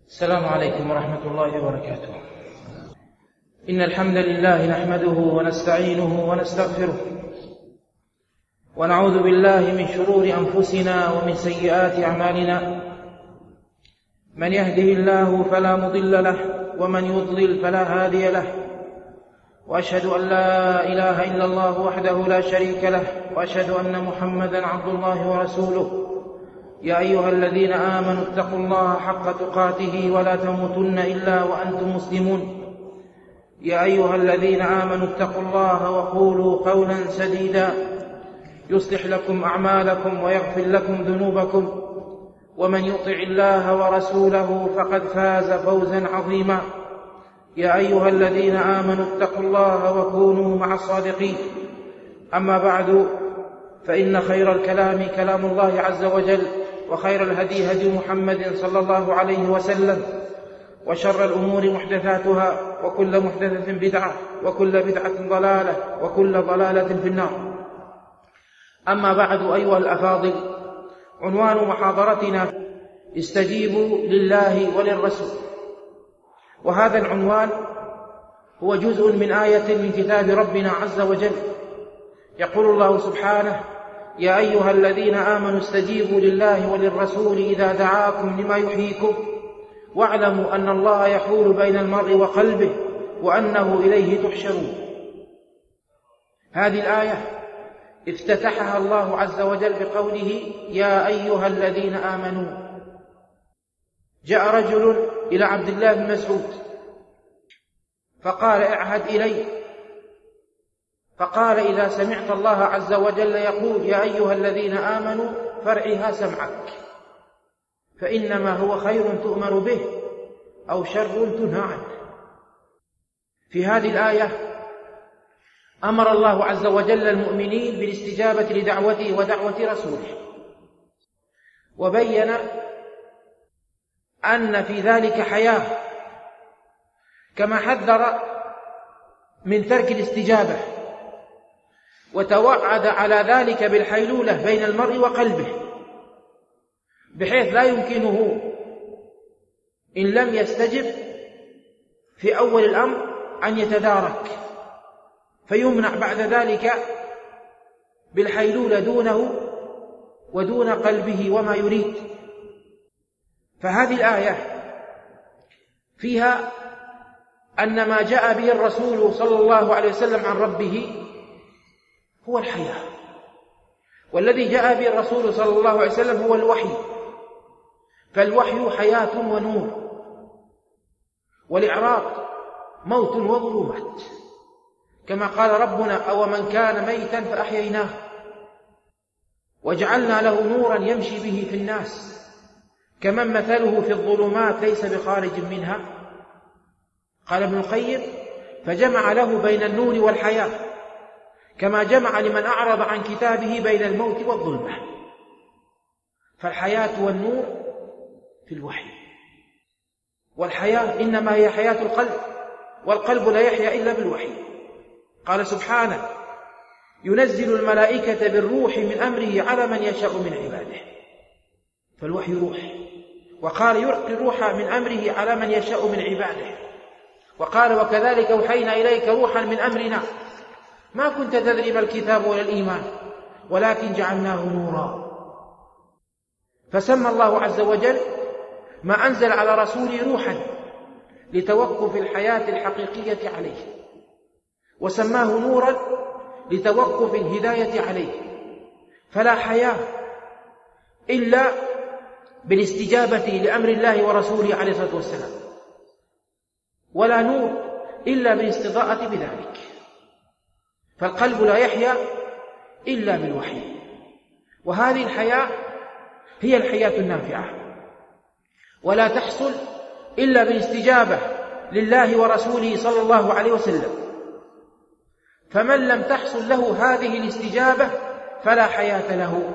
السلام عليكم ورحمة الله وبركاته. إن الحمد لله نحمده ونستعينه ونستغفره، ونعوذ بالله من شرور أنفسنا ومن سيئات أعمالنا. من يهده الله فلا مضل له، ومن يضلل فلا هادي له. وأشهد أن لا إله إلا الله وحده لا شريك له، وأشهد أن محمدا عبد الله ورسوله. يا أيها الذين آمنوا اتقوا الله حق تقاته ولا تموتن إلا وأنتم مسلمون. يا أيها الذين آمنوا اتقوا الله وقولوا قولا سديدا يصلح لكم أعمالكم ويغفر لكم ذنوبكم، ومن يطع الله ورسوله فقد فاز فوزا عظيما. يا أيها الذين آمنوا اتقوا الله وكونوا مع الصادقين. أما بعد، فإن خير الكلام كلام الله عز وجل، وخير الهدي هدي محمد صلى الله عليه وسلم، وشر الأمور محدثاتها، وكل محدثة بدعة، وكل بدعة ضلالة، وكل ضلالة في النار. أما بعد، أيها الأفاضل، عنوان محاضرتنا استجيبوا لله وللرسول. وهذا العنوان هو جزء من آية من كتاب ربنا عز وجل. يقول الله سبحانه: يا أيها الذين آمنوا استجيبوا لله وللرسول إذا دعاكم لما يحييكم، واعلموا أن الله يحول بين المرء وقلبه، وأنه إليه تحشرون. هذه الآية افتتحها الله عز وجل بقوله: يا أيها الذين آمنوا. جاء رجل إلى عبد الله بن مسعود فقال: اعهد إلي. فقال: إذا سمعت الله عز وجل يقول يا أيها الذين آمنوا فارعها سمعك، فإنما هو خير تؤمر به أو شر تنهى عنه. في هذه الآية أمر الله عز وجل المؤمنين بالاستجابة لدعوته ودعوة رسوله، وبين أن في ذلك حياة، كما حذر من ترك الاستجابة، وتوعد على ذلك بالحيلولة بين المرء وقلبه، بحيث لا يمكنه إن لم يستجب في أول الأمر أن يتدارك، فيمنع بعد ذلك بالحيلولة دونه ودون قلبه وما يريد. فهذه الآية فيها أن ما جاء به الرسول صلى الله عليه وسلم عن ربه هو الحياة، والذي جاء به الرسول صلى الله عليه وسلم هو الوحي، فالوحي حياة ونور، والإعراض موت وظلمات، كما قال ربنا: أو من كان ميتا فأحييناه وجعلنا له نورا يمشي به في الناس كمن مثله في الظلمات ليس بخارج منها. قال ابن القيم: فجمع له بين النور والحياة، كما جمع لمن أعرض عن كتابه بين الموت والظلمة. فالحياة والنور في الوحي، والحياة إنما هي حياة القلب، والقلب لا يحيا إلا بالوحي. قال سبحانه: ينزل الملائكة بالروح من أمره على من يشاء من عباده. فالوحي روح. وقال: يلقي الروح من أمره على من يشاء من عباده. وقال: وكذلك أوحينا إليك روحا من أمرنا ما كنت تدري ما الكتاب ولا الإيمان ولكن جعلناه نورا. فسمى الله عز وجل ما أنزل على رسوله روحا لتوقف الحياة الحقيقية عليه، وسماه نورا لتوقف الهداية عليه. فلا حياة إلا بالاستجابة لأمر الله ورسوله عليه الصلاة والسلام، ولا نور إلا بالاستضاءة بذلك. فالقلب لا يحيا إلا بالوحي، وهذه الحياة هي الحياة النافعة، ولا تحصل إلا بالاستجابة لله ورسوله صلى الله عليه وسلم. فمن لم تحصل له هذه الاستجابة فلا حياة له،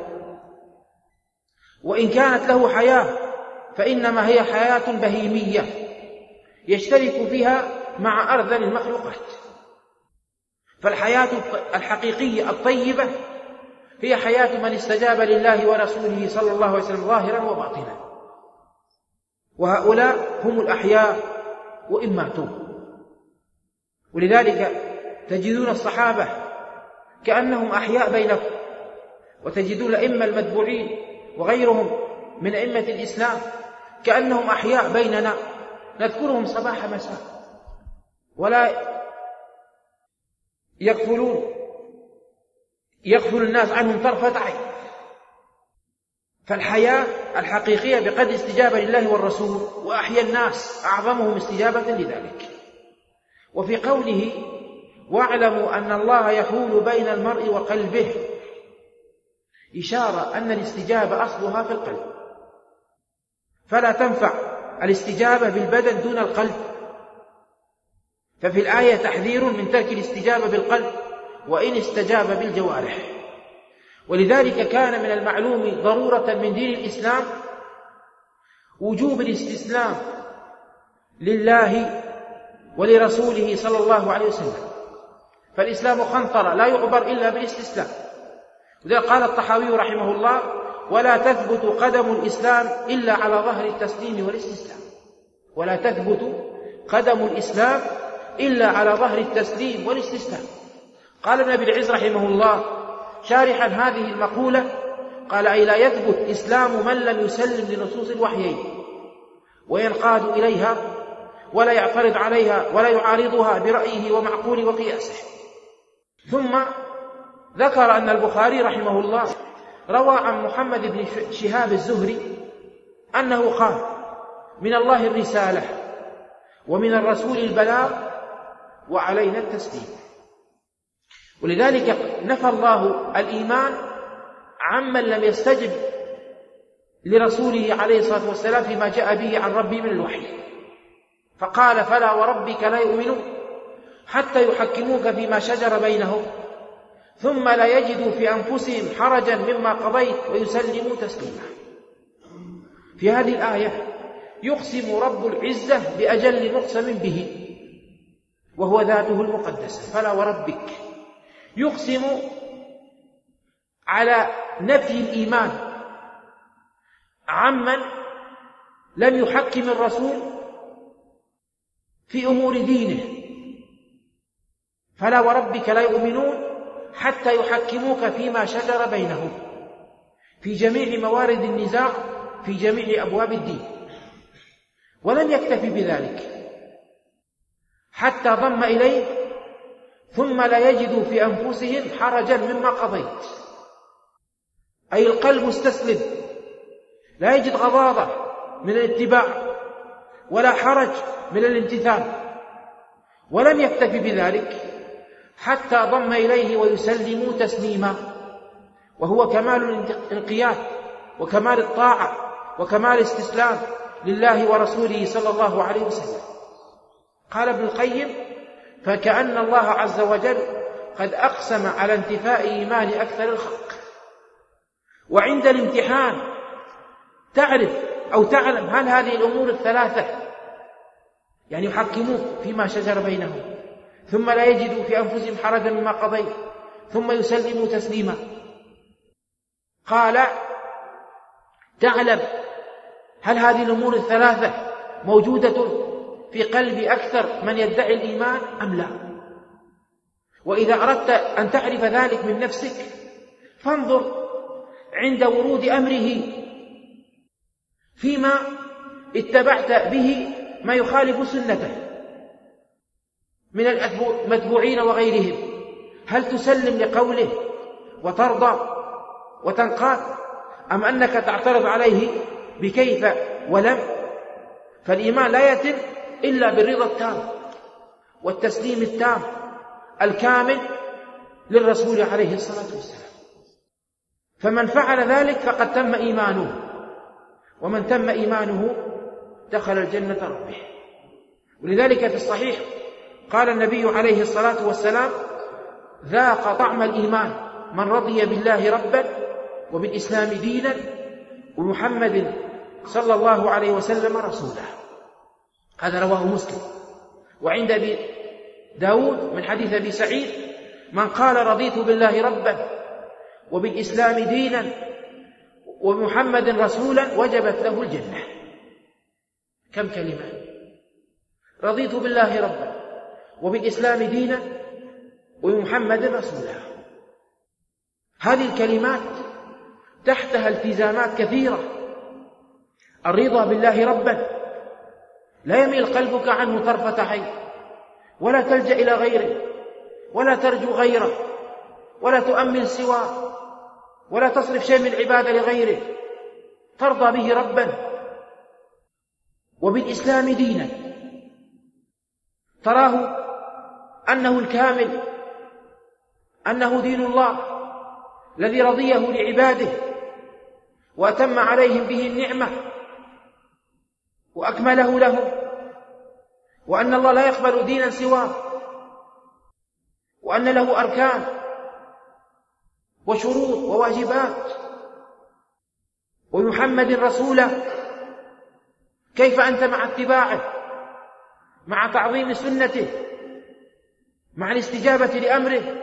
وإن كانت له حياة فإنما هي حياة بهيمية يشترك فيها مع أرذل المخلوقات. فالحياة الحقيقية الطيبة هي حياة من استجاب لله ورسوله صلى الله عليه وسلم ظاهرا وباطنا. وهؤلاء هم الأحياء وإن ماتوا. ولذلك تجدون الصحابة كأنهم أحياء بينكم، وتجدون الأئمة المتبوعين وغيرهم من أئمة الإسلام كأنهم أحياء بيننا، نذكرهم صباح مساء ولا يغفل الناس عنهم طرفة عين. فالحياة الحقيقية بقدر استجابة لله والرسول، وأحيا الناس أعظمهم استجابة لذلك. وفي قوله واعلموا أن الله يحول بين المرء وقلبه إشارة أن الاستجابة أصلها في القلب، فلا تنفع الاستجابة بالبدن دون القلب. ففي الآية تحذير من ترك الاستجابة بالقلب وإن استجاب بالجوارح. ولذلك كان من المعلوم ضرورة من دين الإسلام وجوب الاستسلام لله ولرسوله صلى الله عليه وسلم. فالإسلام خنطرة لا يعبر إلا بالاستسلام. وذلك قال الطحاوي رحمه الله ولا تثبت قدم الإسلام إلا على ظهر التسليم والاستسلام. ولا تثبت قدم الإسلام إلا على ظهر التسليم والاستسلام. قال ابن أبي العز رحمه الله شارحا هذه المقولة قال أي لا يثبت إسلام من لم يسلم لنصوص الوحيين وينقاد إليها ولا يعترض عليها ولا يعارضها برأيه ومعقول وقياسه. ثم ذكر أن البخاري رحمه الله روى عن محمد بن شهاب الزهري أنه قال من الله الرسالة ومن الرسول البلاغ وعلينا التسليم. ولذلك نفى الله الإيمان عمن لم يستجب لرسوله عليه الصلاة والسلام فيما جاء به عن ربه من الوحي، فقال فلا وربك لا يؤمنون حتى يحكموك فيما شجر بينهم ثم لا يجدوا في أنفسهم حرجا مما قضيت ويسلموا تسليما. في هذه الآية يقسم رب العزة بأجل مقسم به وهو ذاته المقدسة، فلا وربك، يقسم على نفي الإيمان عمن لم يحكم الرسول في أمور دينه، فلا وربك لا يؤمنون حتى يحكموك فيما شجر بينهم في جميع موارد النزاع في جميع أبواب الدين. ولم يكتفي بذلك حتى ضم إليه ثم لا يجدوا في أنفسهم حرجا مما قضيت، أي القلب مستسلم لا يجد غضاضة من الاتباع ولا حرج من الامتثال. ولم يكتفي بذلك حتى ضم إليه ويسلموا تسليما، وهو كمال الانقياد وكمال الطاعة وكمال الاستسلام لله ورسوله صلى الله عليه وسلم. قال ابن القيم فكأن الله عز وجل قد أقسم على انتفاء إيمان أكثر الخلق، وعند الامتحان تعرف أو تعلم هل هذه الأمور الثلاثة يعني يحكموك فيما شجر بينهم ثم لا يجدوا في أنفسهم حرجا مما قضيت ثم يسلموا تسليما. قال تعلم هل هذه الأمور الثلاثة موجودة في قلب أكثر من يدعي الإيمان أم لا. وإذا أردت أن تعرف ذلك من نفسك فانظر عند ورود أمره فيما اتبعت به ما يخالف سنته من المتبوعين وغيرهم، هل تسلم لقوله وترضى وتنقاد أم أنك تعترض عليه بكيف ولم؟ فالإيمان لا يتم إلا بالرضا التام والتسليم التام الكامل للرسول عليه الصلاة والسلام. فمن فعل ذلك فقد تم إيمانه، ومن تم إيمانه دخل الجنة ربه. ولذلك في الصحيح قال النبي عليه الصلاة والسلام ذاق طعم الإيمان من رضي بالله ربا وبالإسلام دينا ومحمد صلى الله عليه وسلم رسولا. هذا رواه مسلم. وعند أبي داود من حديث أبي سعيد من قال رضيت بالله ربا وبالإسلام دينا ومحمد رسولا وجبت له الجنة. كم كلمة: رضيت بالله ربا وبالإسلام دينا وبمحمد رسولا. هذه الكلمات تحتها التزامات كثيرة. الرضا بالله ربا لا يميل قلبك عنه طرفة عين، ولا تلجأ إلى غيره، ولا ترجو غيره، ولا تؤمل سواه، ولا تصرف شيء من العبادة لغيره، ترضى به ربا. وبالإسلام دينا تراه أنه الكامل، أنه دين الله الذي رضيه لعباده وأتم عليهم به النعمة وأكمله لهم، وأن الله لا يقبل دينا سواه، وأن له أركان وشروط وواجبات. ومحمد رسولا، كيف أنت مع اتباعه، مع تعظيم سنته، مع الاستجابة لأمره،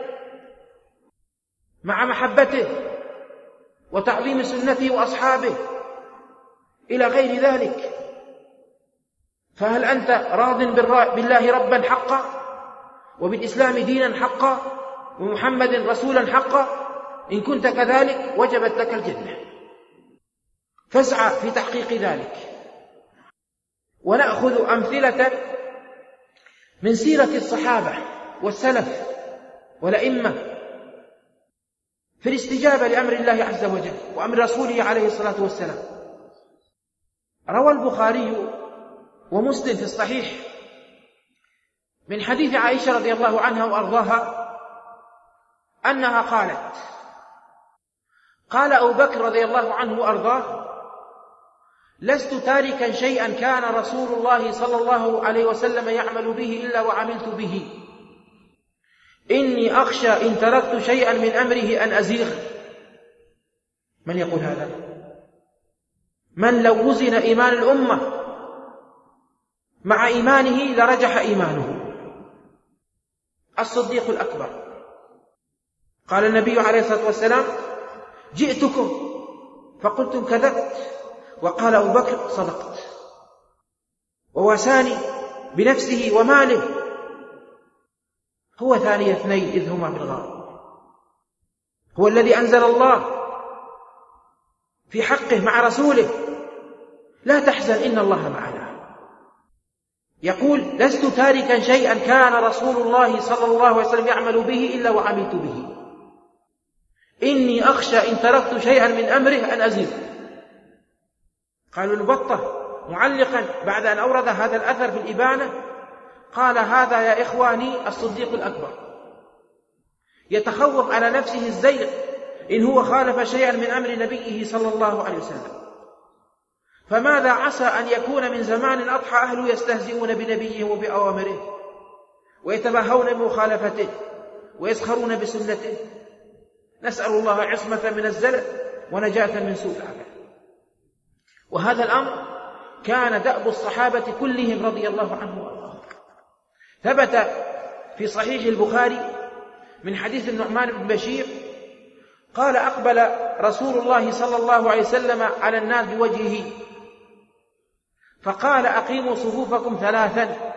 مع محبته وتعظيم سنته وأصحابه إلى غير ذلك؟ فهل أنت راض بالله ربا حقا، وبالإسلام دينا حقا، ومحمد رسولا حقا؟ إن كنت كذلك وجبت لك الجنة، فاسعى في تحقيق ذلك. ونأخذ أمثلة من سيرة الصحابة والسلف والأئمة في الاستجابة لأمر الله عز وجل وأمر رسوله عليه الصلاة والسلام. روى البخاري ومسلم في الصحيح من حديث عائشة رضي الله عنها وأرضاها أنها قالت: قال أبو بكر رضي الله عنه وأرضاه: لست تاركا شيئا كان رسول الله صلى الله عليه وسلم يعمل به إلا وعملت به، إني أخشى إن تركت شيئا من أمره أن أزيغ. من يقول هذا؟ من لو وزن إيمان الأمة مع إيمانه لرجح إيمانه. الصديق الأكبر. قال النبي عليه الصلاة والسلام: جئتكم فقلتم كذبت، وقال أبو بكر: صدقت. وواساني بنفسه وماله، هو ثاني اثنين إذ هما في الغار. هو الذي أنزل الله في حقه مع رسوله: لا تحزن إن الله معنا. يقول: لست تاركا شيئا كان رسول الله صلى الله عليه وسلم يعمل به إلا وعملت به، إني أخشى إن تركت شيئا من أمره أن أزيغ. قالوا البطة معلقا بعد أن أورد هذا الأثر في الإبانة قال: هذا يا إخواني الصديق الأكبر، يتخوف على نفسه الزيغ إن هو خالف شيئا من أمر نبيه صلى الله عليه وسلم. فماذا عسى أن يكون من زمان أضحى أهله يستهزئون بنبيه وبأوامره ويتباهون بمخالفته ويسخرون بسنته. نسأل الله عصمة من الزلل ونجاة من سوء العمل. وهذا الأمر كان دأب الصحابة كلهم رضي الله عنهم وارضاهم. ثبت في صحيح البخاري من حديث النعمان بن بشير قال: أقبل رسول الله صلى الله عليه وسلم على الناس بوجهه فقال: أقيموا صفوفكم ثلاثا،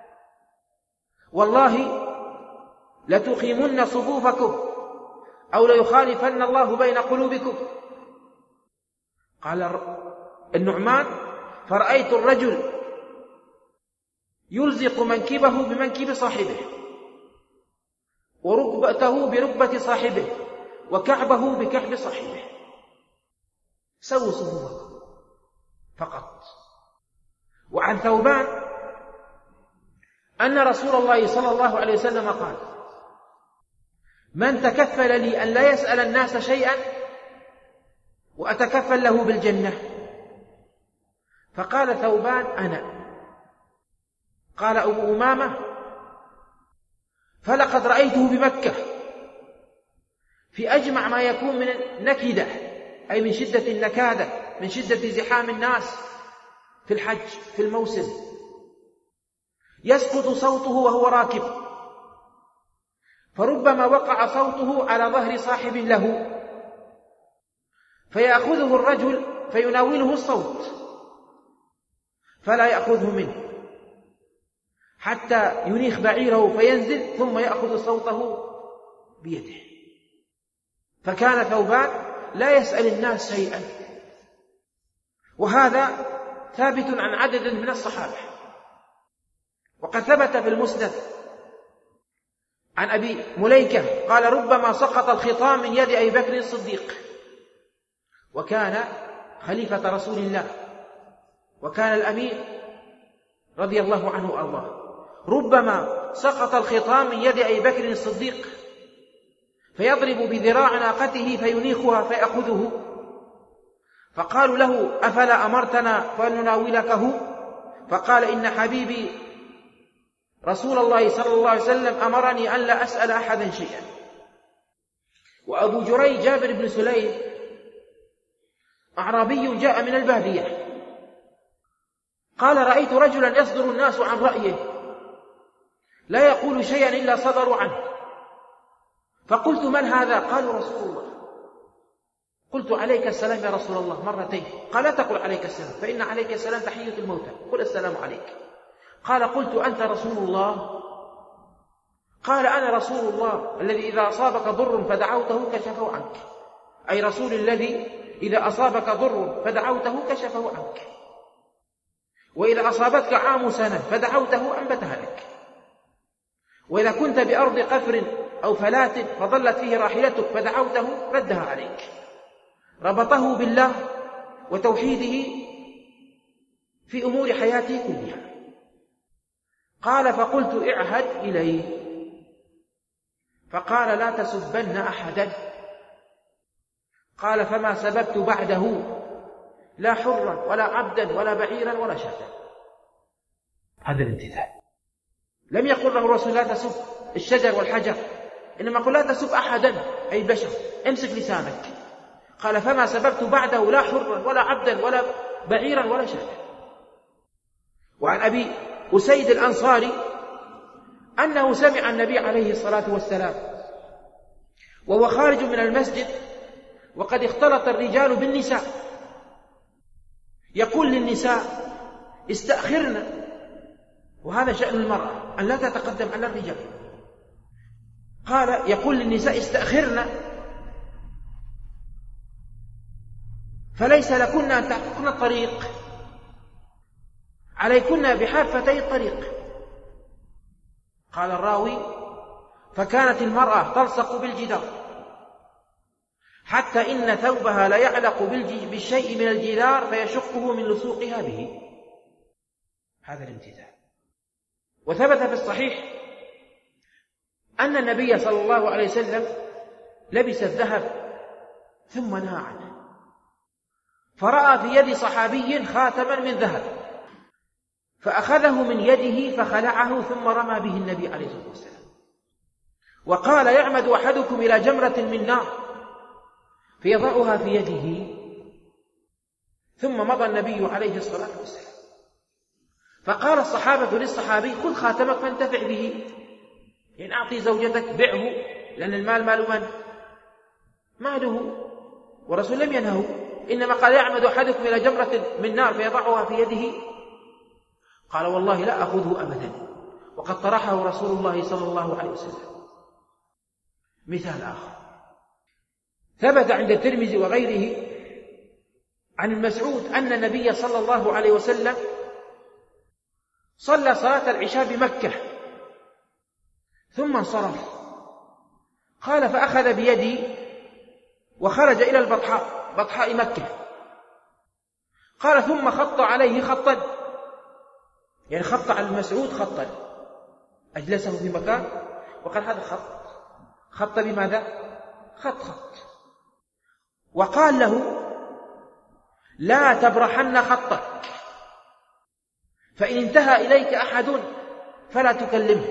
والله لتقيمن صفوفكم أو ليخالفن الله بين قلوبكم. قال النعمان: فرأيت الرجل يلزق منكبه بمنكب صاحبه، وركبته بركبة صاحبه، وكعبه بكعب صاحبه. سووا صفوفكم فقط. وعن ثوبان أن رسول الله صلى الله عليه وسلم قال: من تكفل لي أن لا يسأل الناس شيئا وأتكفل له بالجنة. فقال ثوبان: أنا. قال أبو أمامة: فلقد رأيته بمكة في أجمع ما يكون من النكدة، أي من شدة النكادة، من شدة زحام الناس في الحج في الموسم، يسقط صوته وهو راكب، فربما وقع صوته على ظهر صاحب له فيأخذه الرجل فيناوله الصوت، فلا يأخذه منه حتى ينيخ بعيره فينزل ثم يأخذ صوته بيده. فكان ثوبان لا يسأل الناس شيئا. وهذا ثابت عن عدد من الصحابة. وقد ثبت في المسند عن أبي مليكة قال: ربما سقط الخطام من يد أبي بكر الصديق، وكان خليفة رسول الله وكان الأمير رضي الله عنه وأرضاه، ربما سقط الخطام من يد أبي بكر الصديق فيضرب بذراع ناقته فينيخها فيأخذه، فقالوا له: أفلا أمرتنا فلنناولكه؟ فقال: إن حبيبي رسول الله صلى الله عليه وسلم أمرني أن لا أسأل أحدا شيئا. وأبو جريج جابر بن سليم أعرابي جاء من البادية قال: رأيت رجلا يصدر الناس عن رأيه لا يقول شيئا إلا صدروا عنه، فقلت: من هذا؟ قالوا: رسول الله. قلت: عليك السلام يا رسول الله مرتين. قال: لا تقل عليك السلام، فإن عليك السلام تحية الموتى، قل السلام عليك. قال: قلت: أنت رسول الله؟ قال: أنا رسول الله الذي إذا أصابك ضر فدعوته كشفه عنك، أي رسول الذي إذا أصابك ضر فدعوته كشفه عنك، وإذا أصابتك عام سنة فدعوته أنبتها لك، وإذا كنت بأرض قفر أو فلات فظلت فيه راحلتك فدعوته ردها عليك. ربطه بالله وتوحيده في أمور حياته كلها. قال: فقلت: اعهد إليه. فقال: لا تسبن أحدا. قال: فما سببت بعده لا حرا ولا عبدا ولا بعيرا ولا شاة. هذا الامتثال. لم يقل له الرسول: لا تسب الشجر والحجر، إنما قل: لا تسب أحدا أي البشر، امسك لسانك. قال: فما سببت بعده لا حرا ولا عبدا ولا بعيرا ولا شاة. وعن أبي أسيد الأنصاري أنه سمع النبي عليه الصلاة والسلام وهو خارج من المسجد وقد اختلط الرجال بالنساء يقول للنساء: استأخرن. وهذا شأن المرأة أن لا تتقدم على الرجال. قال: يقول للنساء: استأخرن، فليس لكن أن تعققن الطريق، عليكن بحافتي الطريق. قال الراوي: فكانت المرأة تلصق بالجدار حتى إن ثوبها لا يعلق بالشيء من الجدار فيشقه من لصوقها به. هذا الامتثال. وثبت في الصحيح أن النبي صلى الله عليه وسلم لبس الذهب ثم نهى عنه، فرأى في يد صحابي خاتما من ذهب فأخذه من يده فخلعه ثم رمى به النبي عليه الصلاة والسلام، وقال: يعمد أحدكم إلى جمرة من نار فيضعها في يده، ثم مضى النبي عليه الصلاة والسلام. فقال الصحابة للصحابي: خذ خاتمك فانتفع به، يعني أعطي زوجتك، بعه، لأن المال مال من؟ ماله. ورسول لم ينهه، إنما قال: يعمد أحدكم إلى جمرة من نار فيضعها في يده. قال: والله لا أخذه أبدا، وقد طرحه رسول الله صلى الله عليه وسلم. مثال آخر ثبت عند الترمذي وغيره عن المسعود أن النبي صلى الله عليه وسلم صلى صلاة العشاء بمكة ثم انصرف. قال: فأخذ بيدي وخرج إلى البطحاء، بطحاء مكة. قال: ثم خط عليه خطا، يعني خط على المسعود خطا، أجلسه في مكان وقال: هذا خط. خط بماذا؟ خط. وقال له: لا تبرحن خطك، فإن انتهى إليك أحد فلا تكلمه.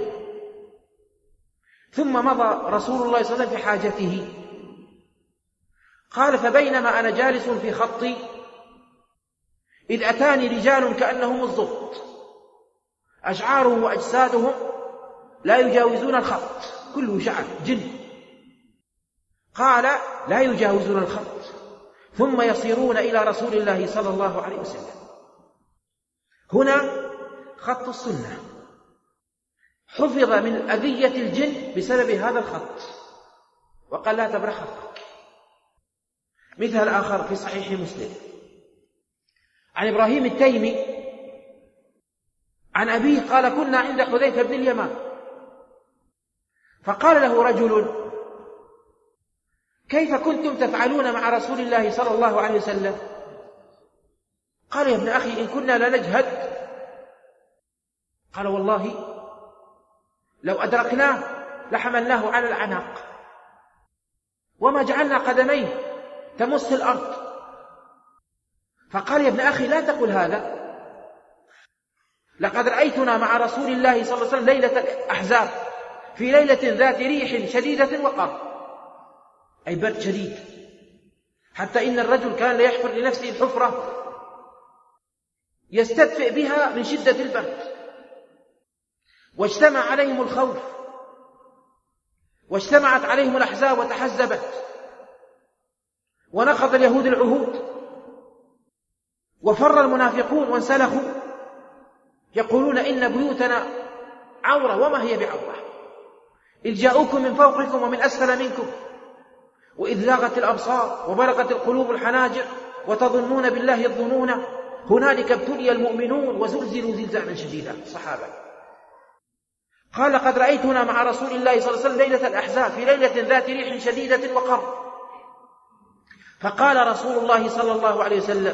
ثم مضى رسول الله صلى الله عليه وسلم في حاجته. قال: فبينما أنا جالس في خطي إذ أتاني رجال كأنهم الزبط، أشعارهم وأجسادهم لا يجاوزون الخط، كله شعر جن. قال: لا يجاوزون الخط، ثم يصيرون إلى رسول الله صلى الله عليه وسلم. هنا خط السنة حفظ من أذية الجن بسبب هذا الخط، وقال لا تبرح خطك. مثال آخر في صحيح مسلم عن إبراهيم التيمي عن أبيه قال كنا عند حذيفة بن اليمان فقال له رجل كيف كنتم تفعلون مع رسول الله صلى الله عليه وسلم؟ قال يا ابن أخي إن كنا لنجهد. قال والله لو أدركناه لحملناه على الأعناق وما جعلنا قدميه تمس الأرض. فقال يا ابن أخي لا تقل هذا، لقد رأيتنا مع رسول الله صلى الله عليه وسلم ليلة الأحزاب في ليلة ذات ريح شديدة وقر، أي برد شديد، حتى إن الرجل كان ليحفر لنفسه الحفرة يستدفئ بها من شدة البرد. واجتمع عليهم الخوف واجتمعت عليهم الأحزاب وتحزبت، ونقض اليهود العهود، وفر المنافقون وانسلخوا يقولون إن بيوتنا عورة وما هي بعورة، إذ جاءوكم من فوقكم ومن أسفل منكم وإذ زاغت الأبصار وبلغت القلوب الحناجر وتظنون بالله الظنون هنالك ابتلي المؤمنون وزلزلوا زلزالا شديدا. الصحابة قال لقد رأيتنا مع رسول الله صلى الله عليه وسلم ليلة الأحزاب في ليلة ذات ريح شديدة وقر. فقال رسول الله صلى الله عليه وسلم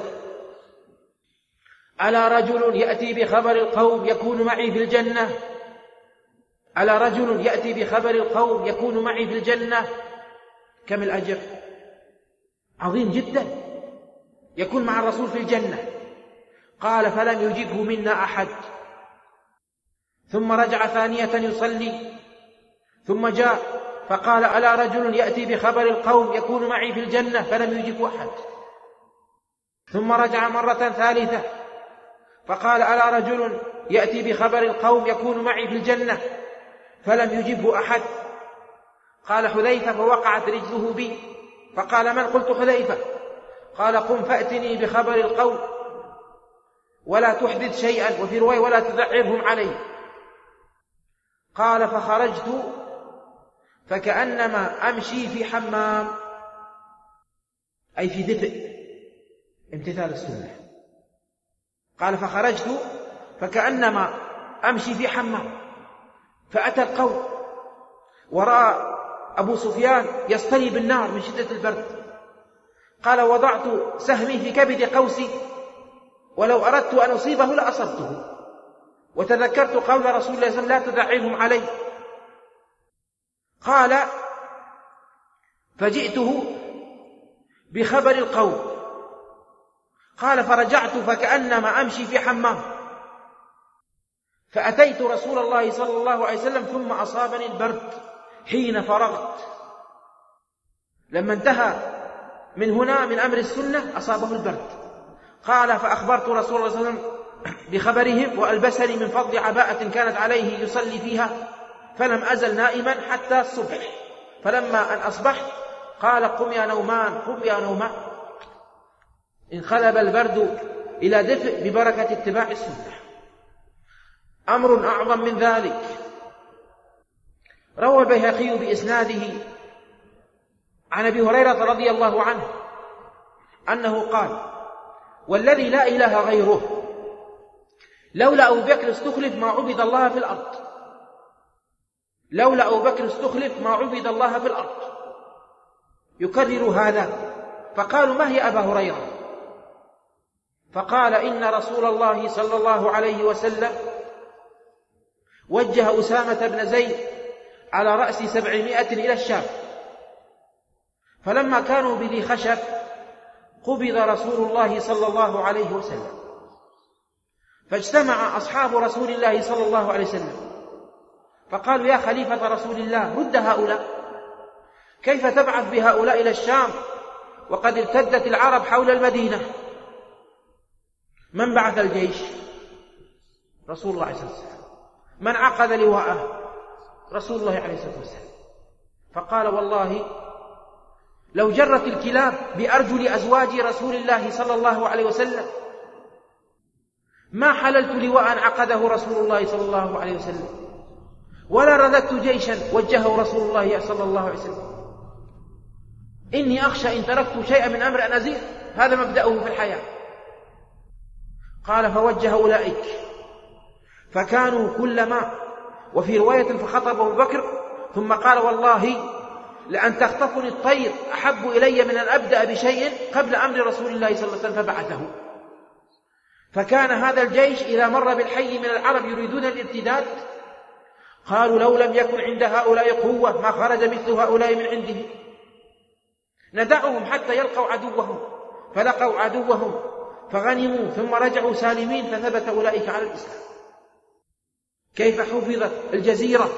ألا رجل يأتي بخبر القوم يكون معي في الجنة؟ ألا رجل يأتي بخبر القوم يكون معي في الجنة؟ كم الأجر عظيم جدا، يكون مع الرسول في الجنة. قال فلم يجبه منا أحد، ثم رجع ثانية يصلي، ثم جاء فقال ألا رجل يأتي بخبر القوم يكون معي في الجنة؟ فلم يجبه أحد. ثم رجع مرة ثالثة فقال ألا رجل يأتي بخبر القوم يكون معي في الجنة؟ فلم يجبه أحد. قال حذيفة فوقعت رجله بي، فقال من؟ قلت حذيفة. قال قم فأتني بخبر القوم ولا تحدث شيئا، وفي رواية ولا تذعرهم علي. قال فخرجت فكأنما أمشي في حمام، أي في دفء، امتثال السنة. قال فخرجت فكأنما أمشي في حمام، فأتى القوم ورأى أبو سفيان يصطلي بالنار من شدة البرد. قال وضعت سهمي في كبد قوسي ولو أردت أن أصيبه لأصبته، وتذكرت قول رسول الله صلى الله عليه وسلم لا تدعيهم علي. قال فجئته بخبر القوم. قال فرجعت فكأنما أمشي في حمام، فأتيت رسول الله صلى الله عليه وسلم ثم أصابني البرد حين فرغت. لما انتهى من هنا من أمر السنة أصابه البرد. قال فأخبرت رسول الله صلى الله عليه وسلم بخبرهم وألبسني من فضل عباءة كانت عليه يصلي فيها، فلم أزل نائما حتى الصبح. فلما أن أصبحت قال قم يا نومان، قم يا نومان. انقلب البرد إلى دفء ببركة اتباع السنة. أمر أعظم من ذلك، روى البيهقي بإسناده عن أبي هريرة رضي الله عنه أنه قال والذي لا إله غيره لولا أبو بكر استخلف ما عبد الله في الأرض، لولا أبو بكر استخلف ما عبد الله في الأرض. يكرر هذا. فقالوا ما هي أبا هريرة؟ فقال إن رسول الله صلى الله عليه وسلم وجه أسامة بن زيد على رأس 700 إلى الشام، فلما كانوا بذي خشب قبض رسول الله صلى الله عليه وسلم، فاجتمع أصحاب رسول الله صلى الله عليه وسلم فقالوا يا خليفة رسول الله رد هؤلاء، كيف تبعث بهؤلاء إلى الشام وقد ارتدت العرب حول المدينة؟ من بعث الجيش؟ رسول الله عليه الصلاة والسلام. من عقد لواءه؟ رسول الله عليه الصلاة والسلام. فقال والله لو جرت الكلاب بأرجل أزواج رسول الله صلى الله عليه وسلم ما حللت لواء عقده رسول الله صلى الله عليه وسلم، ولا رددت جيشا وجهه رسول الله صلى الله عليه وسلم. إني أخشى إن تركت شيئا من أمر أن أزيد. هذا مبدأه في الحياة. قال فوجه أولئك فكانوا كلما، وفي رواية فخطبه بكر ثم قال والله لأن تخطفني الطير أحب إلي من أن أبدأ بشيء قبل أمر رسول الله صلى الله عليه وسلم، فبعثه. فكان هذا الجيش إذا مر بالحي من العرب يريدون الارتداد قالوا لو لم يكن عند هؤلاء قوة ما خرج مثل هؤلاء من عنده، ندعهم حتى يلقوا عدوهم. فلقوا عدوهم فغنموا ثم رجعوا سالمين، فثبت أولئك على الإسلام. كيف حفظت الجزيرة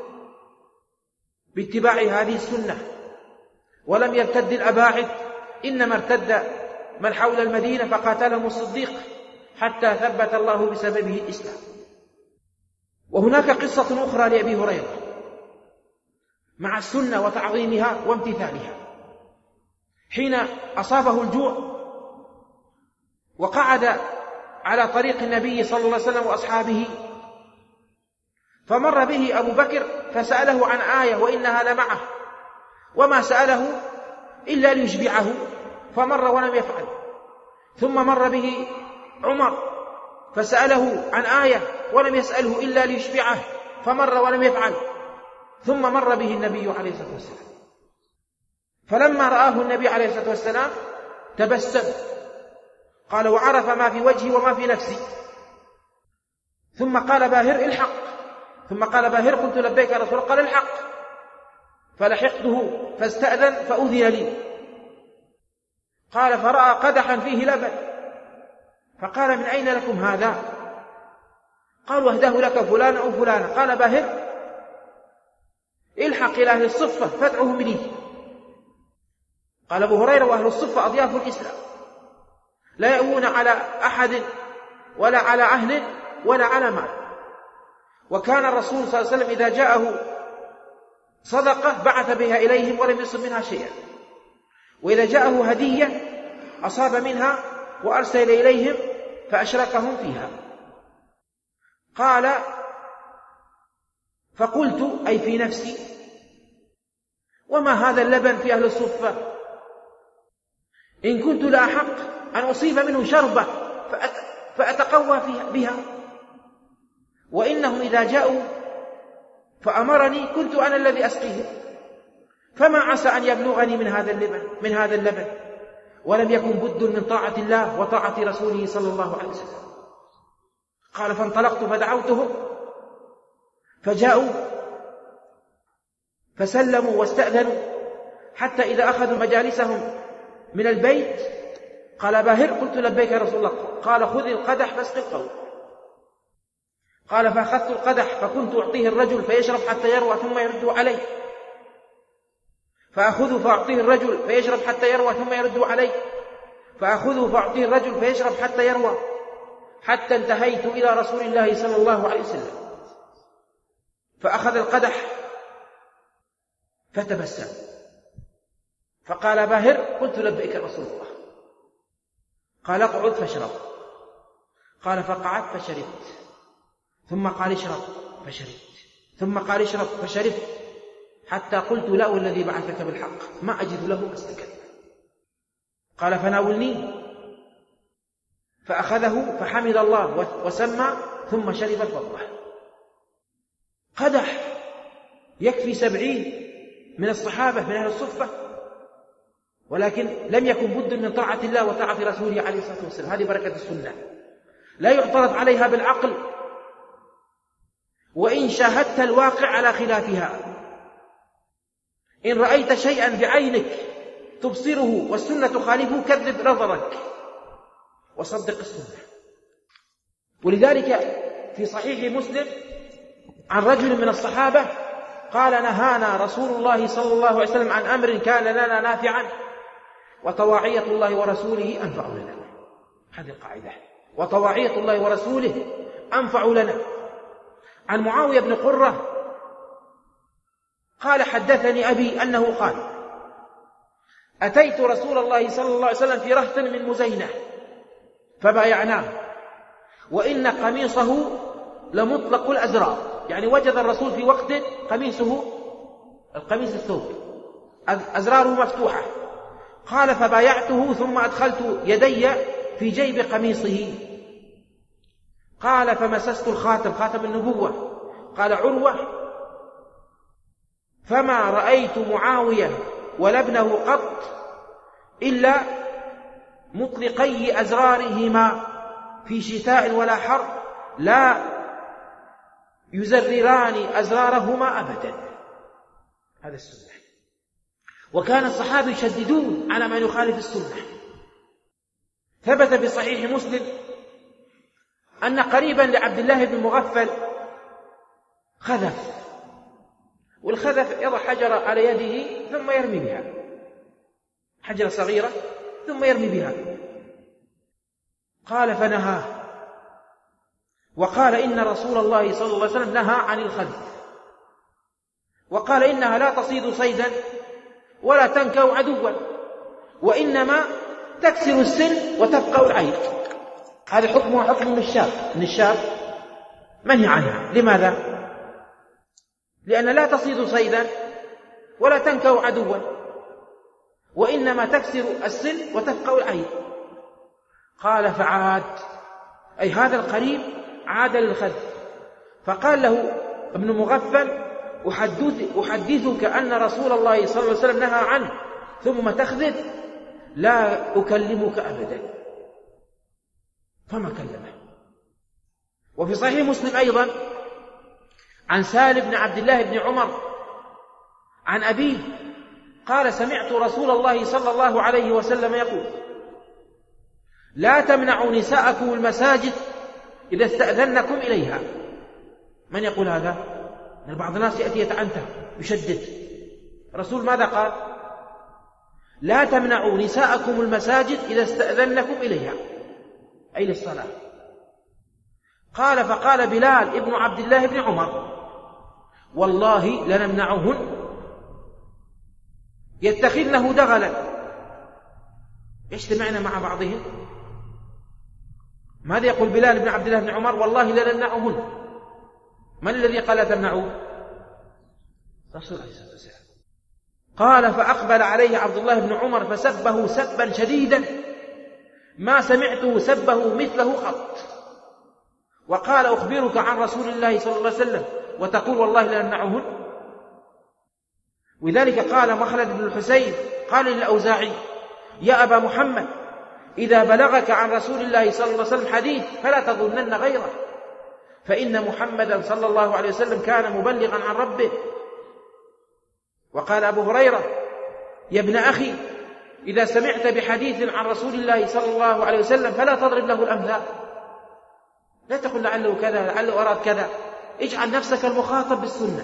باتباع هذه السنة ولم يرتد الأباعد، إنما ارتد من حول المدينة فقاتلهم الصديق حتى ثبت الله بسببه الإسلام. وهناك قصة أخرى لأبي هريرة مع السنة وتعظيمها وامتثالها. حين أصابه الجوع وقعد على طريق النبي صلى الله عليه وسلم وأصحابه، فمر به أبو بكر فسأله عن آية وإنها لمعه، وما سأله إلا ليشبعه، فمر ولم يفعل. ثم مر به عمر فسأله عن آية ولم يسأله إلا ليشبعه، فمر ولم يفعل. ثم مر به النبي عليه الصلاة والسلام، فلما رآه النبي عليه الصلاة والسلام تبسم، قال وعرف ما في وجهي وما في نفسي. ثم قال باهر الحق، ثم قال باهر قلت لبيك يا رسول الله، قال الحق. فلحقته فاستأذن فأذن لي. قال فرأى قدحا فيه لبن فقال من أين لكم هذا؟ قالوا أهداه لك فلان أو فلان. قال باهر الحق إلى أهل الصفة فادعهم لي. قال أبو هريرة وأهل الصفة أضياف الإسلام، لا يأوون على أحد ولا على أهل ولا على مال. وكان الرسول صلى الله عليه وسلم إذا جاءه صدقة بعث بها إليهم ولم يصب منها شيئا، وإذا جاءه هدية أصاب منها وأرسل إليهم فأشركهم فيها. قال فقلت أي في نفسي وما هذا اللبن في أهل الصفة؟ إن كنت لأحق أن أصيب منه شربة فأتقوى بها، وإنهم إذا جاءوا فأمرني كنت أنا الذي أسقيهم، فما عسى أن يبلغني من هذا اللبن ولم يكن بد من طاعة الله وطاعة رسوله صلى الله عليه وسلم. قال فانطلقت فدعوتهم فجاءوا فسلموا واستأذنوا، حتى إذا أخذوا مجالسهم من البيت قال باهر قلت لبيك يا رسول الله. قال خذ القدح فاسق القوم. قال فأخذت القدح فكنت أعطيه الرجل فيشرب حتى يروى ثم يرد علي، فأخذه فأعطيه الرجل فيشرب حتى يروى ثم يرد علي، فأخذه فأعطيه الرجل فيشرب حتى يروى، حتى انتهيت إلى رسول الله صلى الله عليه وسلم فأخذ القدح فتبسم فقال باهر قلت لبيك يا رسول الله. قال اقعد فاشرب. قال فقعدت فشربت، ثم قال اشرب فشربت، ثم قال اشرب فشربت، حتى قلت له الذي بعثك بالحق ما أجد له مسلكا. قال فناولني، فأخذه فحمد الله وسمى ثم شرب الفضة. قدح يكفي 70 من الصحابة من أهل الصفة، ولكن لم يكن بد من طاعة الله وطاعة رسوله عليه الصلاة والسلام. هذه بركة السنة لا يعترض عليها بالعقل، وإن شاهدت الواقع على خلافها. إن رأيت شيئا بعينك تبصره والسنة تخالفه كذب نظرك وصدق السنة. ولذلك في صحيح مسلم عن رجل من الصحابة قال نهانا رسول الله صلى الله عليه وسلم عن أمر كان لنا نافعا وطواعية الله ورسوله أنفع لنا. هذه القاعدة، وطواعية الله ورسوله أنفع لنا. عن معاوية بن قرة قال حدثني أبي أنه قال أتيت رسول الله صلى الله عليه وسلم في رهط من مزينة فبايعناه، وإن قميصه لمطلق الأزرار، يعني وجد الرسول في وقت قميصه القميص الثوب أزراره مفتوحة. قال فبايعته ثم أدخلت يدي في جيب قميصه. قال فمسست الخاتم، خاتم النبوة. قال عروة فما رأيت معاوية ولا ابنه قط إلا مطلقي أزرارهما في شتاء ولا حر، لا يزرران أزرارهما أبدا. هذا السنة. وكان الصحابة يشددون على من يخالف السنة. ثبت في صحيح مسلم أن قريبا لعبد الله بن مغفل خذف، والخذف يضع حجرة على يده ثم يرمي بها، حجرة صغيرة ثم يرمي بها. قال فنهاه وقال إن رسول الله صلى الله عليه وسلم نهى عن الخذف، وقال إنها لا تصيد صيدا ولا تنكأ عدوا، وإنما تكسر السن وتفقأ العين. هذا حكمه حكم النشاب منهي عنها. لماذا؟ لأن لا تصيد صيدا ولا تنكأ عدوا، وإنما تكسر السن وتفقأ العين. قال فعاد، أي هذا القريب عاد للخذف. فقال له ابن مغفل أحدثك أن رسول الله صلى الله عليه وسلم نهى عنه ثم تخذف، لا أكلمك أبدا. فما كلمه. وفي صحيح مسلم أيضا عن سالم بن عبد الله بن عمر عن أبيه قال سمعت رسول الله صلى الله عليه وسلم يقول لا تمنعوا نساءكم المساجد إذا استأذنكم إليها. من يقول هذا؟ بعض الناس يأتي يتعنته يشدد. الرسول ماذا قال؟ لا تمنعوا نساءكم المساجد إذا استأذنكم إليها، أي للصلاة. قال فقال بلال ابن عبد الله بن عمر والله لنمنعهن يتخذنه دغلا، يجتمعن مع بعضهم. ماذا يقول بلال بن عبد الله بن عمر؟ والله لنمنعهن. من الذي قال لا تمنعوا؟ رسول الله صلى الله عليه وسلم. قال فأقبل عليه عبد الله بن عمر فسبه سبا شديدا ما سمعته سبه مثله قط، وقال أخبرك عن رسول الله صلى الله عليه وسلم وتقول والله لنمنعهن؟ ولذلك قال مخلد بن الحسين قال للأوزاعي يا أبا محمد إذا بلغك عن رسول الله صلى الله عليه وسلم حديث فلا تظنن غيره، فإن محمدا صلى الله عليه وسلم كان مبلغا عن ربه. وقال أبو هريرة يا ابن أخي إذا سمعت بحديث عن رسول الله صلى الله عليه وسلم فلا تضرب له الأمثال، لا تقل لعله كذا لعله أراد كذا، اجعل نفسك المخاطب بالسنة.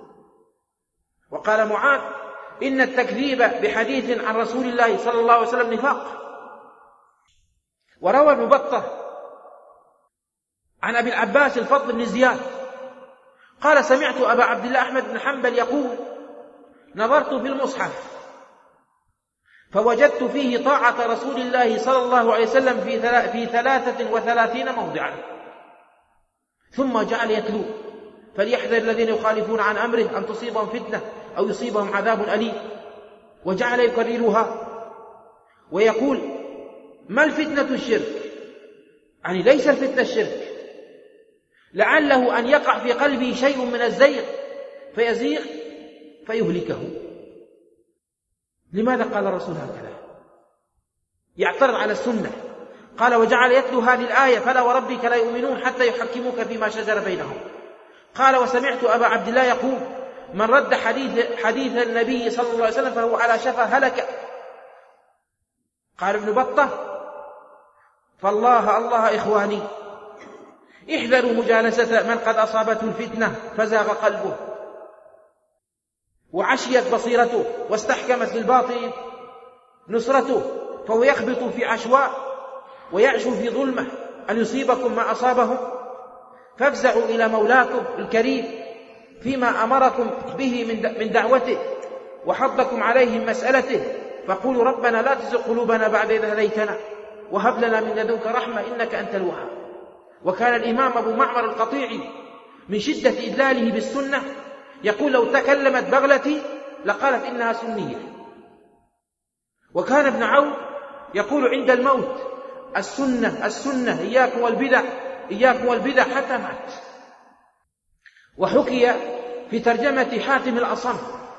وقال معاذ إن التكذيب بحديث عن رسول الله صلى الله عليه وسلم نفاق. وروى ابن بطة عن أبي العباس الفضل بن زياد قال سمعت أبا عبد الله أحمد بن حنبل يقول نظرت في المصحف فوجدت فيه طاعة رسول الله صلى الله عليه وسلم في 33 موضعا، ثم جعل يتلو فليحذر الذين يخالفون عن أمره أن تصيبهم فتنة أو يصيبهم عذاب أليم، وجعل يكررها ويقول ما الفتنة الشرك، يعني ليس الفتنة الشرك، لعله أن يقع في قلبه شيء من الزيغ فيزيغ فيهلكه. لماذا قال الرسول هكذا؟ يعترض على السنة. قال وجعل يتلو هذه الآية فلا وربك لا يؤمنون حتى يحكموك فيما شجر بينهم. قال وسمعت أبا عبد الله يقول من رد حديث النبي صلى الله عليه وسلم فهو على شفا هلك. قال ابن بطة فالله الله إخواني احذروا مجالسة من قد أصابته الفتنة فزاغ قلبه وعشيت بصيرته واستحكمت للباطل نصرته، فهو يخبط في عشواء ويعشو في ظلمة أن يصيبكم ما أصابهم، فافزعوا إلى مولاكم الكريم فيما أمركم به من دعوته وحضكم عليه من مسألته، فقولوا ربنا لا تزغ قلوبنا بعد إذ هديتنا وهب لنا من لدنك رحمة إنك أنت الوهاب. وكان الإمام أبو معمر القطيعي من شدة إدلاله بالسنة يقول لو تكلمت بغلتي لقالت إنها سنية. وكان ابن عون يقول عند الموت السنة السنة إياكم والبدع إياكم والبدع حتى مات. وحكي في ترجمة حاتم الأصم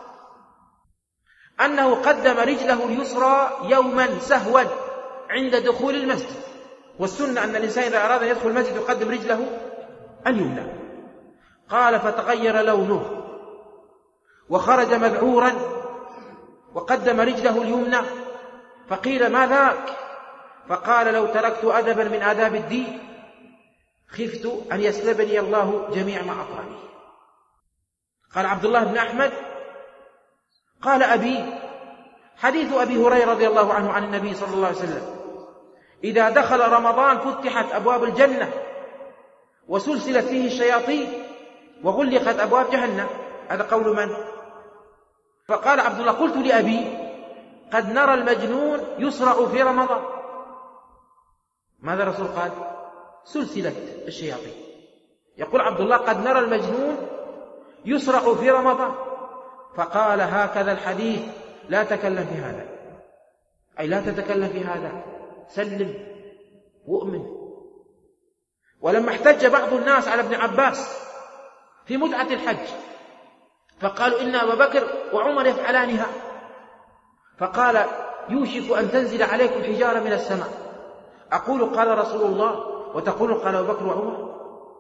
أنه قدم رجله اليسرى يوما سهوا عند دخول المسجد، والسنة أن الإنسان إذا أراد أن يدخل المسجد يقدم رجله اليمنى. قال فتغير لونه وخرج مذعورا وقدم رجله اليمنى، فقيل ما ذاك؟ فقال لو تركت أدبا من آداب الدين خفت أن يسلبني الله جميع ما أعطاني. قال عبد الله بن أحمد قال أبي حديث أبي هريرة رضي الله عنه عن النبي صلى الله عليه وسلم إذا دخل رمضان فتحت أبواب الجنة وسلسلت فيه الشياطين وغلقت أبواب جهنم. هذا قول من؟ فقال عبد الله قلت لأبي قد نرى المجنون يصرع في رمضان. ماذا الرسول قال؟ سلسلة الشياطين. يقول عبد الله قد نرى المجنون يصرع في رمضان. فقال هكذا الحديث لا تكلم في هذا، أي لا تتكلم في هذا، سلم وأؤمن. ولما احتج بعض الناس على ابن عباس في متعة الحج فقالوا إن أبا بكر وعمر يفعلانها، فقال يوشك أن تنزل عليكم حجارة من السماء، أقول قال رسول الله وتقول قال أبو بكر وعمر.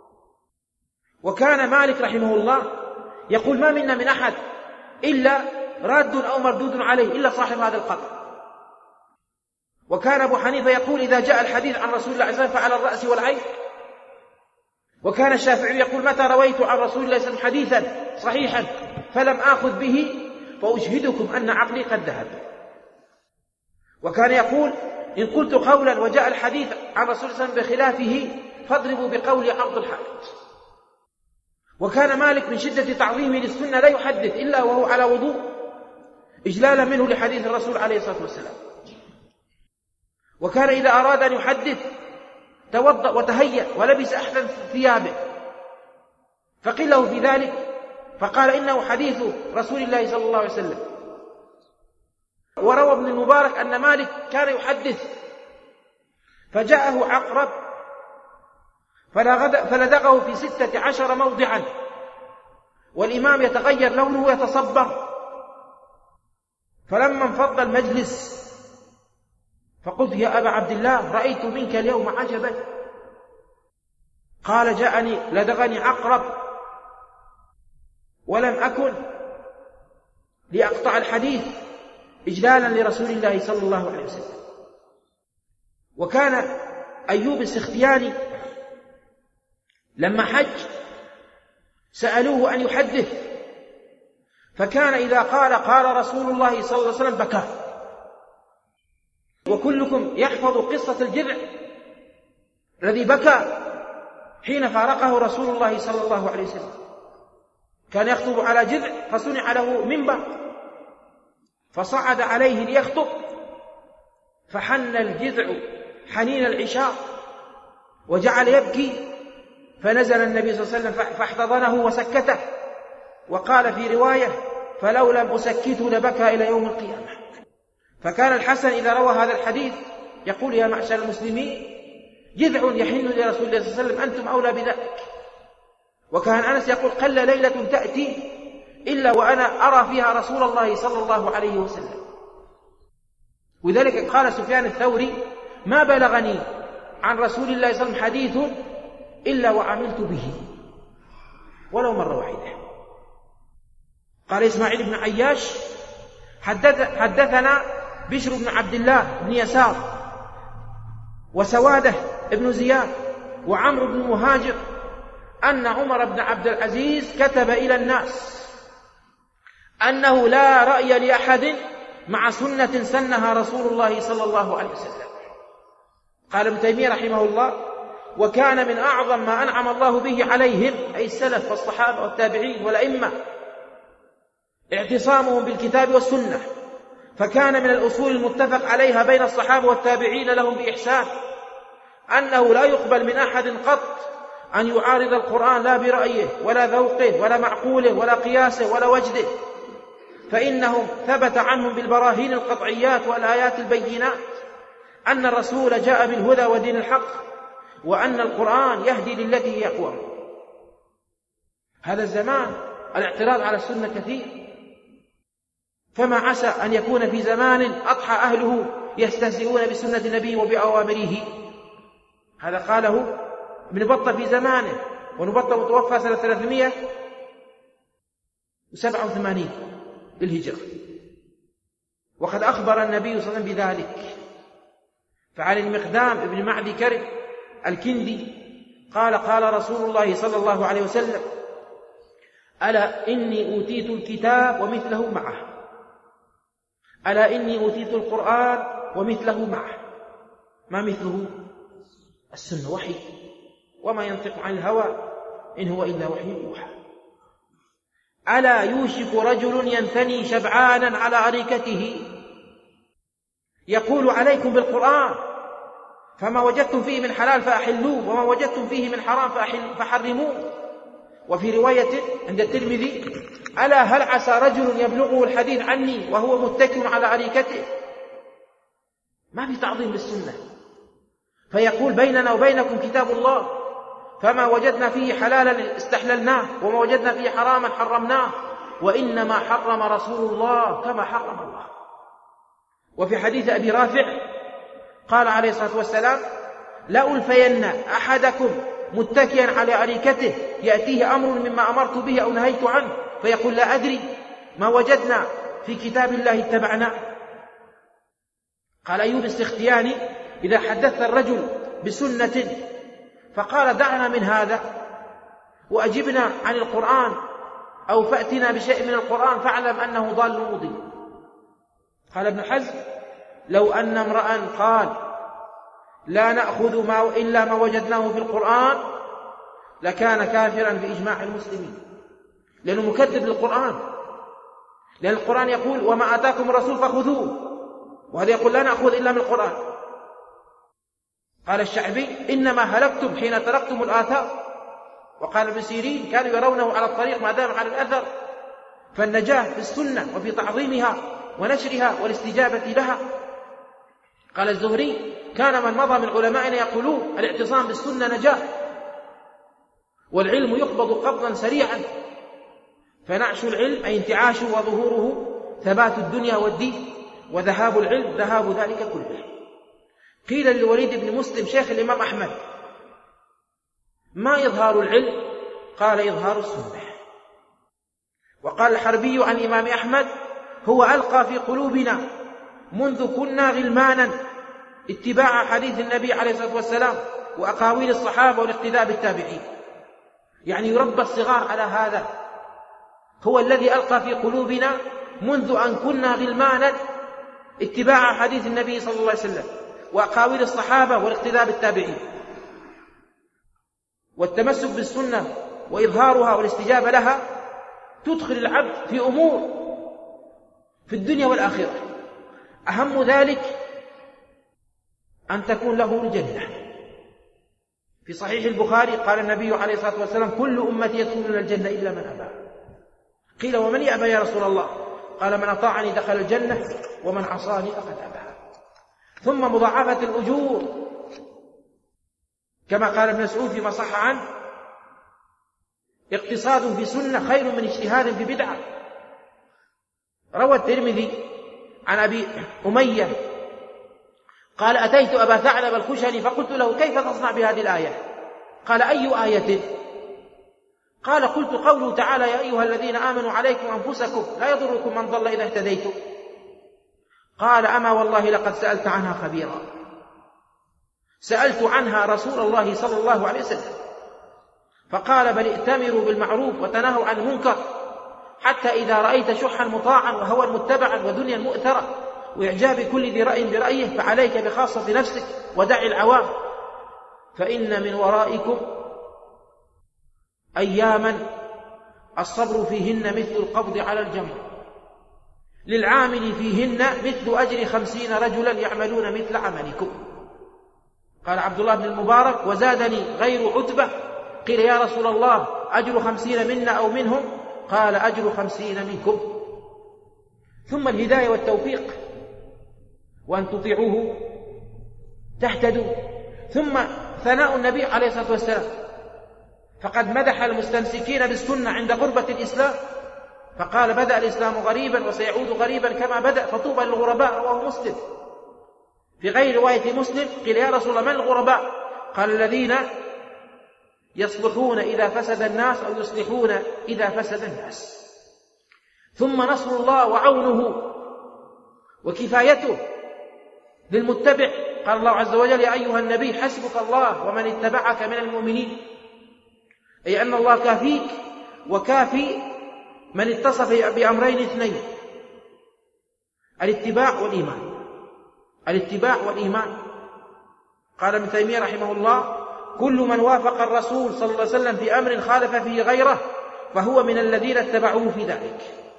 وكان مالك رحمه الله يقول ما منا من أحد إلا راد أو مردود عليه إلا صاحب هذا القبر. وكان أبو حنيفة يقول إذا جاء الحديث عن رسول الله صلى الله عليه وسلم فعلى الرأس والعين. وكان الشافعي يقول متى رويت عن رسول الله صلى الله عليه وسلم حديثا صحيحا فلم آخذ به فأشهدكم أن عقلي قد ذهب. وكان يقول إن قلت قولا وجاء الحديث عن رسول الله صلى الله عليه وسلم بخلافه فاضربوا بقولي عرض الحائط. وكان مالك من شدة تعظيمه للسنة لا يحدث إلا وهو على وضوء إجلالا منه لحديث الرسول عليه الصلاة والسلام. وكان إذا أراد أن يحدث توضأ وتهيأ ولبس أحسن ثيابه، فقيل له في ذلك فقال إنه حديث رسول الله صلى الله عليه وسلم. وروى ابن المبارك أن مالك كان يحدث فجاءه عقرب فلدغه في 16 موضعا والإمام يتغير لونه ويتصبر. فلما انفض المجلس فقلت يا أبا عبد الله رأيت منك اليوم عجبا. قال جاءني لدغني عقرب ولم أكن لأقطع الحديث إجلالا لرسول الله صلى الله عليه وسلم. وكان أيوب السختياني لما حج سألوه أن يحدث فكان إذا قال رسول الله صلى الله عليه وسلم بكى. وكلكم يحفظ قصة الجذع الذي بكى حين فارقه رسول الله صلى الله عليه وسلم. كان يخطب على جذع فصنع له منبر فصعد عليه ليخطب فحن الجذع حنين العشاء وجعل يبكي، فنزل النبي صلى الله عليه وسلم فاحتضنه وسكته، وقال في رواية فلو لم أسكته لبكى إلى يوم القيامة. فكان الحسن إذا روى هذا الحديث يقول يا معشر المسلمين جذع يحن لرسول الله صلى الله عليه وسلم أنتم أولى بذلك. وكان أنس يقول قل ليلة تأتي إلا وأنا أرى فيها رسول الله صلى الله عليه وسلم. وذلك قال سفيان الثوري ما بلغني عن رسول الله صلى الله عليه وسلم حديث إلا وعملت به ولو مرة واحدة. قال إسماعيل بن عياش حدثنا بشر بن عبد الله بن يسار وسوادة بن زياد وعمرو بن مهاجر أن عمر بن عبد العزيز كتب إلى الناس أنه لا رأي لأحد مع سنة سنها رسول الله صلى الله عليه وسلم. قال ابن تيمية رحمه الله وكان من أعظم ما أنعم الله به عليهم أي السلف والصحابة والتابعين والأئمة اعتصامهم بالكتاب والسنة، فكان من الأصول المتفق عليها بين الصحابة والتابعين لهم بإحسان أنه لا يقبل من أحد قط أن يعارض القرآن لا برأيه ولا ذوقه ولا معقوله ولا قياسه ولا وجده، فإنهم ثبت عنهم بالبراهين القطعيات والآيات البينات أن الرسول جاء بالهدى ودين الحق، وأن القرآن يهدي للتي هي أقوم. هذا الزمان الاعتراض على السنة كثير، فما عسى أن يكون في زمان أضحى أهله يستهزئون بسنة النبي وبأوامره. هذا قاله ابن بطة في زمانه، وابن بطة متوفى سنة 387 للهجرة، وقد أخبر النبي صلى الله عليه وسلم بذلك. فعن المقدام ابن معدي كرب الكندي قال قال رسول الله صلى الله عليه وسلم: ألا إني أوتيت الكتاب ومثله معه، ألا إني أوتيت القرآن ومثله معه. ما مثله؟ السنة، وحي، وما ينطق عن الهوى إن هو إلا وحي يوحى. ألا يوشك رجل ينثني شبعانا على أريكته يقول عليكم بالقرآن، فما وجدتم فيه من حلال فأحلوه، وما وجدتم فيه من حرام فحرموه. وفي رواية عند الترمذي: ألا هل عسى رجل يبلغه الحديث عني وهو متكئ على أريكته. ما في تعظيم للسنة، فيقول بيننا وبينكم كتاب الله، فما وجدنا فيه حلالا استحللناه، وما وجدنا فيه حراما حرمناه، وإنما حرم رسول الله كما حرم الله. وفي حديث أبي رافع قال عليه الصلاة والسلام: لألفين أحدكم متكئا على أريكته يأتيه أمر مما أمرت به أو نهيت عنه فيقول لا أدري، ما وجدنا في كتاب الله اتبعناه. قال أيوب السختياني: إذا حدث الرجل بسنة فقال دعنا من هذا وأجبنا عن القرآن أو فأتنا بشيء من القرآن فاعلم أنه ضال مضل. قال ابن حزم: لو أن امرأ قال لا نأخذ إلا ما وجدناه في القرآن لكان كافرا بإجماع المسلمين، لأنه مكذب للقرآن، لأن القرآن يقول وما آتاكم الرسول فخذوه، وهذا يقول لا نأخذ إلا من القرآن. قال الشعبي: إنما هلكتم حين تركتم الآثار. وقال ابن سيرين: كانوا يرونه على الطريق ما دام على الأثر. فالنجاة في السنة وفي تعظيمها ونشرها والاستجابة لها. قال الزهري: كان من مضى من علمائنا يقولون الاعتصام بالسنة نجاة، والعلم يقبض قبضا سريعا، فنعش العلم أي انتعاشه وظهوره ثبات الدنيا والدين، وذهاب العلم ذهاب ذلك كله. قيل للوليد بن مسلم شيخ الإمام أحمد: ما إظهار العلم؟ قال: إظهار السنة. وقال الحربي عن الإمام أحمد: هو ألقى في قلوبنا منذ كنا غلمانا اتباع حديث النبي عليه الصلاة والسلام وأقاويل الصحابة والاقتداء بالتابعين، يعني يربى الصغار على هذا. هو الذي ألقى في قلوبنا منذ أن كنا غلمانا اتباع حديث النبي صلى الله عليه وسلم وأقاويل الصحابة والاقتداء بالتابعين. والتمسك بالسنة وإظهارها والاستجابة لها تدخل العبد في أمور في الدنيا والآخرة، أهم ذلك أن تكون له الجنة. في صحيح البخاري قال النبي عليه الصلاة والسلام: كل أمتي يدخلون الجنة إلا من أبى. قيل: ومن يأبى يا رسول الله؟ قال: من أطاعني دخل الجنة ومن عصاني فقد أبى. ثم مضاعفة الأجور، كما قال ابن مسعود فيما صح عنه: اقتصاد في سنة خير من اجتهاد في بدعة. روى الترمذي عن أبي أمية قال: أتيت أبا ثعلب الخشني فقلت له: كيف تصنع بهذه الآية؟ قال: أي آية؟ قال: قلت قوله تعالى: يا أيها الذين آمنوا عليكم أنفسكم لا يضركم من ضل إذا اهتديتم. قال: أما والله لقد سألت عنها خبيرا. سألت عنها رسول الله صلى الله عليه وسلم فقال: بل ائتمروا بالمعروف وتناهوا عن المنكر، حتى إذا رأيت شحا مطاعا وهوى متبعا ودنيا مؤثرة وإعجاب كل ذي رأي برأيه فعليك بخاصة نفسك ودع العوام، فإن من ورائكم أياما الصبر فيهن مثل القبض على الجمر، للعامل فيهن مثل أجر 50 رجلا يعملون مثل عملكم. قال عبد الله بن المبارك: وزادني غير عتبة. قيل: يا رسول الله، أجر 50 منا أو منهم؟ قال: أجر 50 منكم. ثم الهداية والتوفيق، وأن تطيعوه تهتدوا. ثم ثناء النبي عليه الصلاة والسلام، فقد مدح المستمسكين بالسنة عند غربة الإسلام، فقال: بدأ الإسلام غريبا وسيعود غريبا كما بدأ، فطوبى للغرباء. رواه مسلم. في غير رواية مسلم قيل: يا رسول الله، من الغرباء؟ قال: الذين يصلحون إذا فسد الناس أو يصلحون إذا فسد الناس. ثم نصر الله وعونه وكفايته للمتبع. قال الله عز وجل: يا أيها النبي حسبك الله ومن اتبعك من المؤمنين، أي أن الله كافيك وكافي من اتصف بأمرين اثنين: الاتباع والإيمان. الاتباع والإيمان. قال ابن تيمية رحمه الله: كل من وافق الرسول صلى الله عليه وسلم في أمر خالف فيه غيره فهو من الذين اتبعوه في ذلك،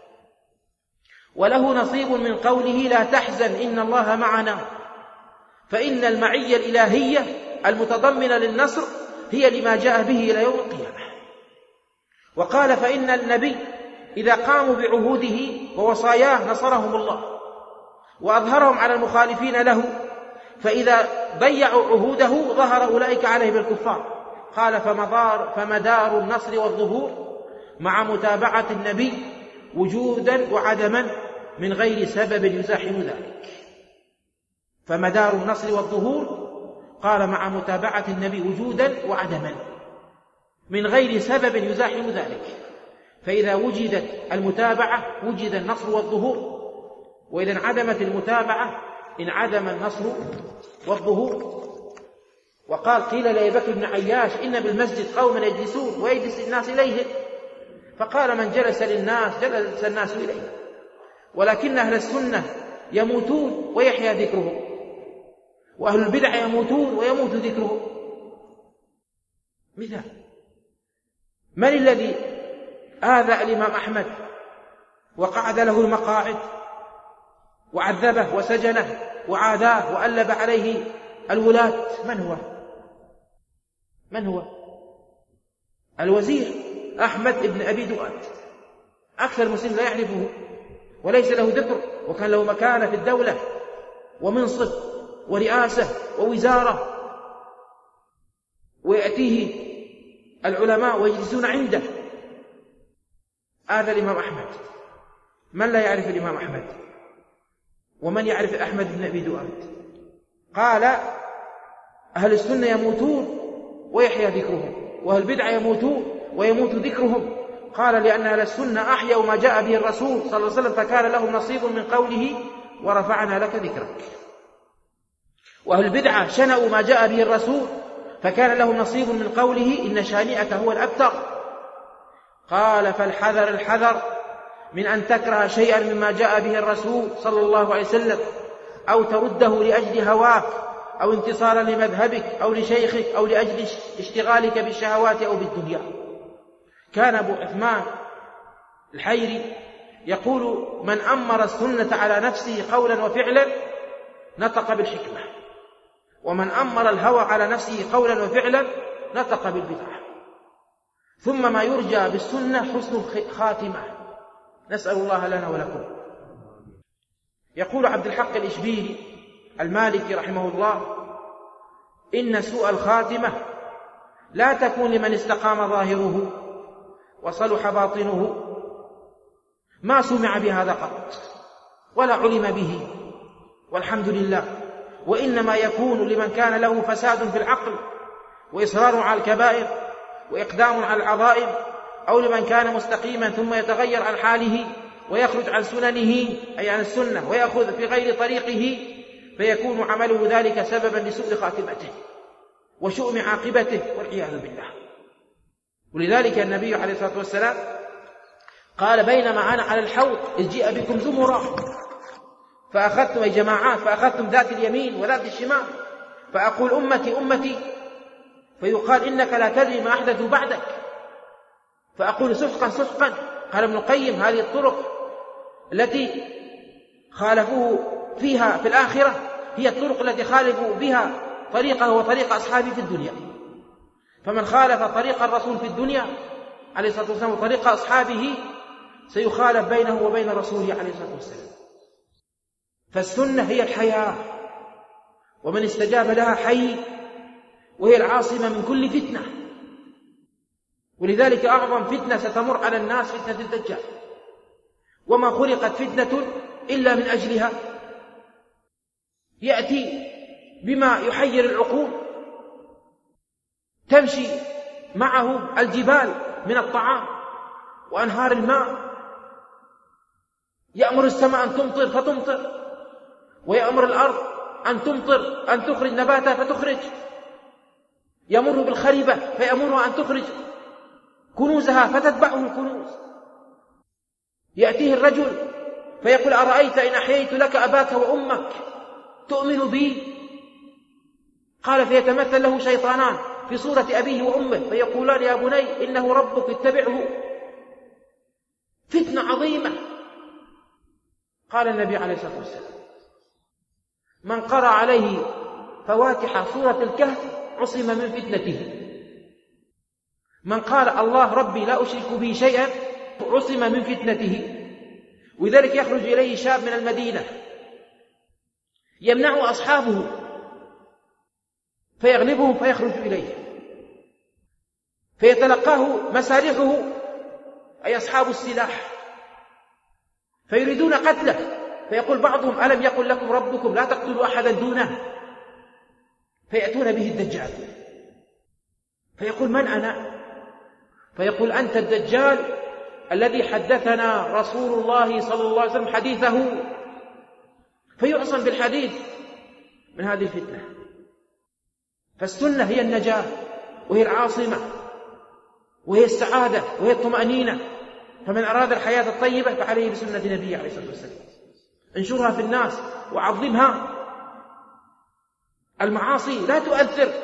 وله نصيب من قوله: لا تحزن إن الله معنا. فإن المعية الإلهية المتضمنة للنصر هي لما جاء به إلى يوم القيامة. وقال: فإن النبي إذا قاموا بعهوده ووصاياه نصرهم الله وأظهرهم على المخالفين له، فإذا ضيعوا عهوده ظهر أولئك عليه بالكفار. قال: فمدار النصر والظهور مع متابعة النبي وجودا وعدما من غير سبب يزاحم ذلك. فمدار النصر والظهور، قال: مع متابعة النبي وجودا وعدما من غير سبب يزاحم ذلك. فإذا وجدت المتابعة وجد النصر والظهور، وإذا انعدمت المتابعة انعدم النصر والظهور. وقال: قيل لأبي بكر بن عياش: إن بالمسجد قوما يجلسون ويجلس الناس إليهم، فقال: من جلس للناس جلس الناس إليه، ولكن أهل السنة يموتون ويحيا ذكرهم، وأهل البدع يموتون ويموت ذكرهم. مثال: من الذي آذى الإمام أحمد وقعد له المقاعد وعذبه وسجنه وعاداه وألب عليه الولاة؟ من هو؟ الوزير أحمد بن أبي دؤاد. أكثر المسلمين لا يعرفه وليس له ذكر، وكان له مكانة في الدولة ومنصب ورئاسة ووزارة، ويأتيه العلماء ويجلسون عنده. هذا الإمام أحمد. من لا يعرف الإمام أحمد؟ ومن يعرف أحمد بن أبي دؤاد؟ قال: أهل السنة يموتون ويحيا ذكرهم، وأهل البدع يموتون ويموت ذكرهم. قال: لأن أهل السنة أحيوا ما جاء به الرسول صلى الله عليه وسلم، فكان لهم نصيب من قوله: ورفعنا لك ذكرك. وأهل البدعة شنأوا ما جاء به الرسول، فكان لهم نصيب من قوله: إن شانئك هو الأبتر. قال: فالحذر الحذر من أن تكره شيئا مما جاء به الرسول صلى الله عليه وسلم، أو ترده لأجل هواك أو انتصارا لمذهبك أو لشيخك أو لأجل اشتغالك بالشهوات أو بالدنيا. كان أبو عثمان الحيري يقول: من أمر السنة على نفسه قولا وفعلا نطق بالحكمة، ومن أمر الهوى على نفسه قولا وفعلا نطق بالبدعة. ثم ما يرجى بالسنة حسن الخاتمة، نسأل الله لنا ولكم. يقول عبد الحق الإشبيلي المالكي رحمه الله: إن سوء الخاتمة لا تكون لمن استقام ظاهره وصلح باطنه، ما سمع بهذا قط ولا علم به والحمد لله، وإنما يكون لمن كان له فساد في العقل وإصرار على الكبائر وإقدام على العظائم، أو لمن كان مستقيما ثم يتغير عن حاله ويخرج عن سننه أي عن السنة ويأخذ في غير طريقه، فيكون عمله ذلك سببا لسوء خاتمته وشؤم عاقبته والعياذ بالله. ولذلك النبي عليه الصلاة والسلام قال: بينما أنا على الحوض إذ جيء بكم زمرا فأخذتم، أي جماعات، فأخذتم ذات اليمين وذات الشمال، فأقول: أمتي أمتي، فيقال: إنك لا تدري ما أحدثوا بعدك، فأقول: سحقا سحقا. قال ابن القيم: هذه الطرق التي خالفوه فيها في الآخرة هي الطرق التي خالفوا بها طريقه وطريق أصحابه في الدنيا. فمن خالف طريق الرسول في الدنيا عليه الصلاة والسلام وطريق أصحابه سيخالف بينه وبين رسوله عليه الصلاة والسلام. فالسنة هي الحياة، ومن استجاب لها حي، وهي العاصمة من كل فتنة. ولذلك أعظم فتنة ستمر على الناس فتنة الدجال، وما خلقت فتنة إلا من أجلها. يأتي بما يحير العقول، تمشي معه الجبال من الطعام وأنهار الماء، يأمر السماء أن تمطر فتمطر، ويأمر الأرض أن تمطر، أن تخرج نباتها فتخرج، يمر بالخربة فيأمرها أن تخرج كنوزها فتتبعه الكنوز. يأتيه الرجل فيقول أرأيت إن أحييت لك أباك وأمك تؤمن بي؟ قال فيتمثل له شيطانان في صورة أبيه وأمه فيقولان يا بني إنه ربك اتبعه. فتنة عظيمة. قال النبي عليه الصلاة والسلام من قرأ عليه فواتح سورة الكهف عصم من فتنته. من قال الله ربي لا أشرك به شيئا عصم من فتنته. ولذلك يخرج إليه شاب من المدينة يمنع أصحابه فيغلبهم فيخرج إليه فيتلقاه مسارحه أي أصحاب السلاح فيريدون قتله، فيقول بعضهم ألم يقل لكم ربكم لا تقتلوا أحدا دونه؟ فيأتون به الدجال فيقول من أنا؟ فيقول أنت الدجال الذي حدثنا رسول الله صلى الله عليه وسلم حديثه، فيعصم بالحديث من هذه الفتنة. فالسنة هي النجاة، وهي العاصمة، وهي السعادة، وهي الطمأنينة. فمن أراد الحياة الطيبة فعليه بسنة النبي عليه الصلاة والسلام، انشرها في الناس وعظمها. المعاصي لا تؤثر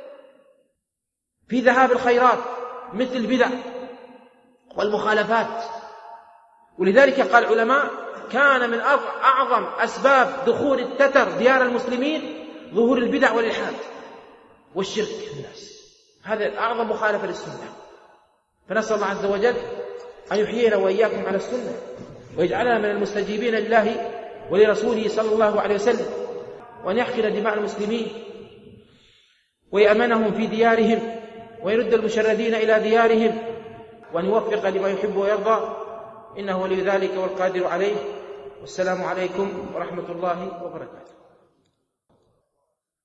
في ذهاب الخيرات مثل البدع والمخالفات. ولذلك قال العلماء كان من أعظم أسباب دخول التتر ديار المسلمين ظهور البدع والإلحاد والشرك في الناس. هذا أعظم مخالفة للسنة. فنسأل الله عز وجل أن يحيينا وإياكم على السنة، ويجعلنا من المستجيبين لله ولرسوله صلى الله عليه وسلم، وأن يحقن دماء المسلمين ويأمنهم في ديارهم، ويرد المشردين إلى ديارهم، وأن يوفق لما يحب ويرضى، إنه ولي ذلك والقادر عليه. والسلام عليكم ورحمة الله وبركاته.